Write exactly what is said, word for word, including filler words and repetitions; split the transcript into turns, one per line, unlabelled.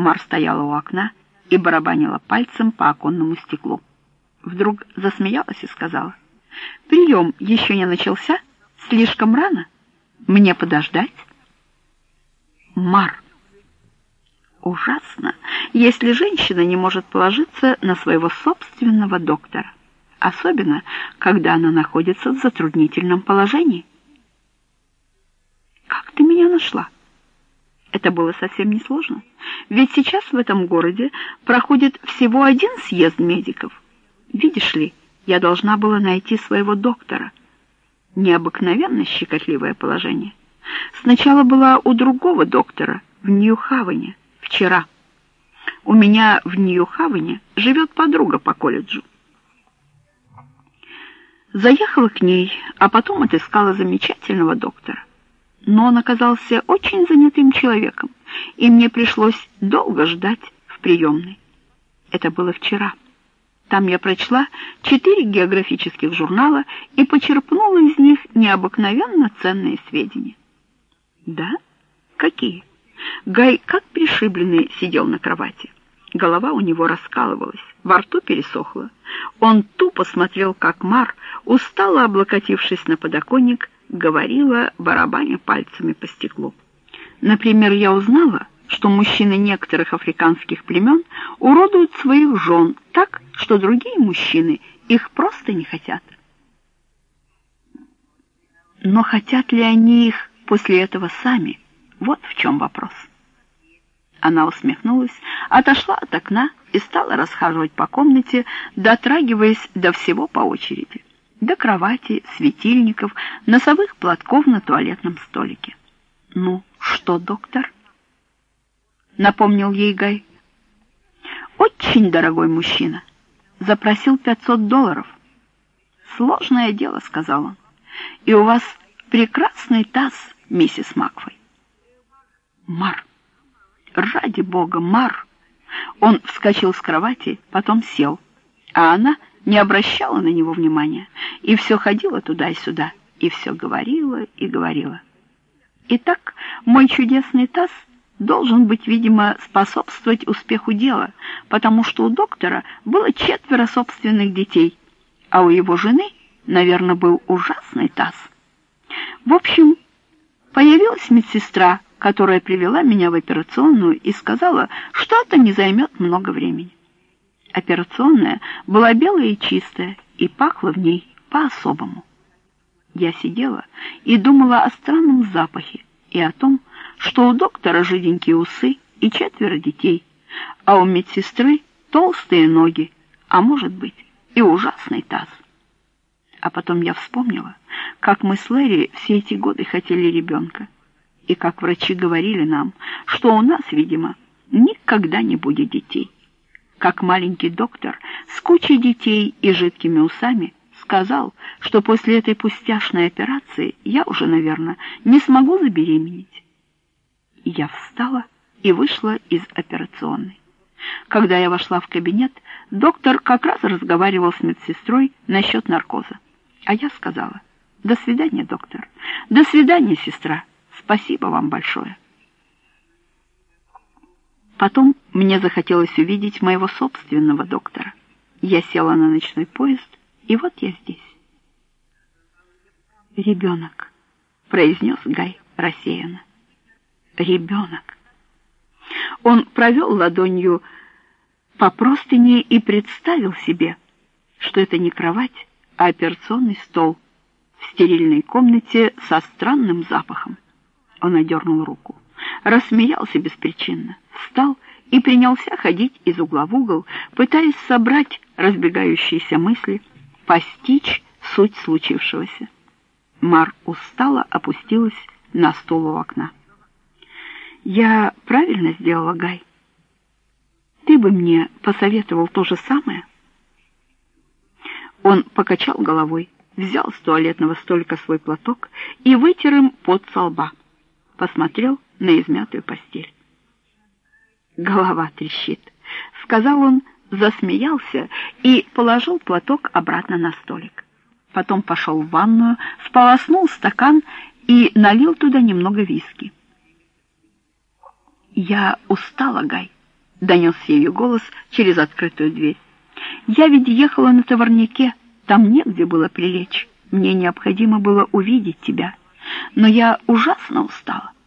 Мар стояла у окна и барабанила пальцем по оконному стеклу. Вдруг засмеялась и сказала: «Прием еще не начался? Слишком рано? Мне подождать?» Мар. Ужасно, если женщина не может положиться на своего собственного доктора, особенно когда она находится в затруднительном положении. «Как ты меня нашла?» Это было совсем несложно, ведь сейчас в этом городе проходит всего один съезд медиков. Видишь ли, я должна была найти своего доктора. Необыкновенно щекотливое положение. Сначала была у другого доктора в Нью-Хавене, вчера. У меня в Нью-Хавене живет подруга по колледжу. Заехала к ней, а потом отыскала замечательного доктора. Но он оказался очень занятым человеком, и мне пришлось долго ждать в приемной. Это было вчера. Там я прочла четыре географических журнала и почерпнула из них необыкновенно ценные сведения. Да? Какие? Гай, как пришибленный, сидел на кровати. Голова у него раскалывалась, во рту пересохло. Он тупо смотрел, как Мар, устало облокотившись на подоконник, говорила, барабаня пальцами по стеклу. Например, я узнала, что мужчины некоторых африканских племен уродуют своих жен так, что другие мужчины их просто не хотят. Но хотят ли они их после этого сами? Вот в чем вопрос. Она усмехнулась, отошла от окна и стала расхаживать по комнате, дотрагиваясь до всего по очереди. До кровати, светильников, носовых платков на туалетном столике. «Ну, что, доктор?» — напомнил ей Гай. «Очень дорогой мужчина. Запросил пятьсот долларов. Сложное дело», — сказал он. «И у вас прекрасный таз, миссис Макфой». «Мар, ради бога, Мар!» Он вскочил с кровати, потом сел, а она не обращала на него внимания, и все ходила туда и сюда, и все говорила и говорила. Итак, мой чудесный таз должен быть, видимо, способствовать успеху дела, потому что у доктора было четверо собственных детей, а у его жены, наверное, был ужасный таз. В общем, появилась медсестра, которая привела меня в операционную и сказала, что это не займет много времени. Операционная была белая и чистая, и пахла в ней по-особому. Я сидела и думала о странном запахе и о том, что у доктора жиденькие усы и четверо детей, а у медсестры толстые ноги, а может быть и ужасный таз. А потом я вспомнила, как мы с Лэри все эти годы хотели ребенка, и как врачи говорили нам, что у нас, видимо, никогда не будет детей. Как маленький доктор с кучей детей и жидкими усами сказал, что после этой пустяшной операции я уже, наверное, не смогу забеременеть. Я встала и вышла из операционной. Когда я вошла в кабинет, доктор как раз разговаривал с медсестрой насчет наркоза. А я сказала: «До свидания, доктор. До свидания, сестра. Спасибо вам большое». Потом мне захотелось увидеть моего собственного доктора. Я села на ночной поезд, и вот я здесь. «Ребенок», — произнес Гай рассеянно. «Ребенок». Он провел ладонью по простыне и представил себе, что это не кровать, а операционный стол в стерильной комнате со странным запахом. Он одернул руку, рассмеялся беспричинно, встал и принялся ходить из угла в угол, пытаясь собрать разбегающиеся мысли, постичь суть случившегося. Мар устало опустилась на стул у окна. «Я правильно сделала, Гай? Ты бы мне посоветовал то же самое?» Он покачал головой, взял с туалетного столика свой платок и вытер им пот со лба. Посмотрел на измятую постель. «Голова трещит», — сказал он, засмеялся и положил платок обратно на столик. Потом пошел в ванную, сполоснул стакан и налил туда немного виски. «Я устала, Гай. — донесся ее голос через открытую дверь. «Я ведь ехала на товарняке, там негде было прилечь. Мне необходимо было увидеть тебя, но я ужасно устала.